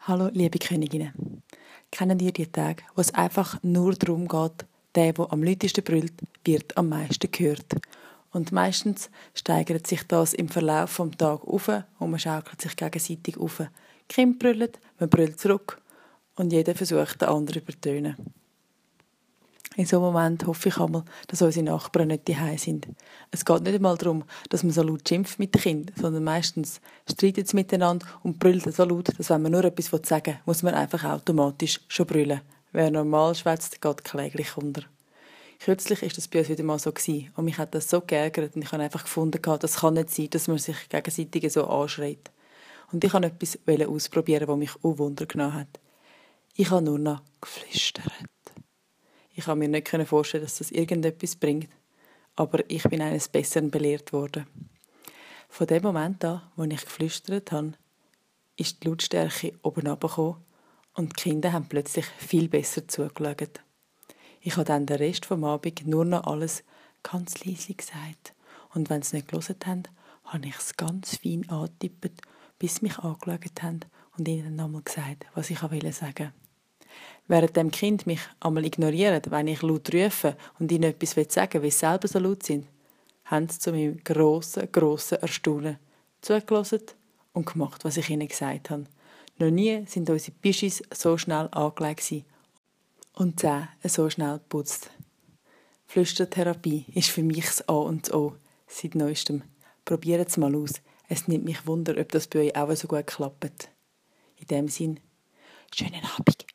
Hallo, liebe Königinnen. Kennen ihr die Tage, wo es einfach nur darum geht, der am lautesten brüllt, wird am meisten gehört? Und meistens steigert sich das im Verlauf des Tages auf und man schaukelt sich gegenseitig auf. Die Kinder brüllen, man brüllt zurück und jeder versucht, den anderen zu übertönen. In so einem Moment hoffe ich einmal, dass unsere Nachbarn nicht daheim sind. Es geht nicht einmal darum, dass man so laut schimpft mit den Kindern, sondern meistens streiten sie miteinander und brüllen so laut, dass wenn man nur etwas sagen will, muss man einfach automatisch schon brüllen. Wer normal schwätzt, geht kläglich unter. Kürzlich war das bei uns wieder mal so und mich hat das so geärgert und ich habe einfach gefunden, das kann nicht sein, dass man sich gegenseitig so anschreit. Und ich wollte etwas ausprobieren, das mich auch Wunder genommen hat. Ich habe nur noch geflüstert. Ich konnte mir nicht vorstellen, dass das irgendetwas bringt, aber ich bin eines Besseren belehrt worden. Von dem Moment an, wo ich geflüstert habe, ist die Lautstärke oben runtergekommen und die Kinder haben plötzlich viel besser zugeschaut. Ich habe dann den Rest des Abends nur noch alles ganz leise gesagt. Und wenn sie nicht gehört haben, habe ich es ganz fein angetippt, bis sie mich angeschaut haben und ihnen nochmal gesagt, was ich sagen wollte. Während dem Kind mich einmal ignoriert, wenn ich laut rufe und ihnen etwas sagen will, weil sie selber so laut sind, haben sie zu meinem grossen Erstaunen zugelassen und gemacht, was ich ihnen gesagt habe. Noch nie sind unsere Bischis so schnell angelegt und die Zähne so schnell geputzt. Flüstertherapie ist für mich das A und das O seit Neuestem. Probiert es mal aus. Es nimmt mich Wunder, ob das bei euch auch so gut klappt. In dem Sinn, schönen Abend.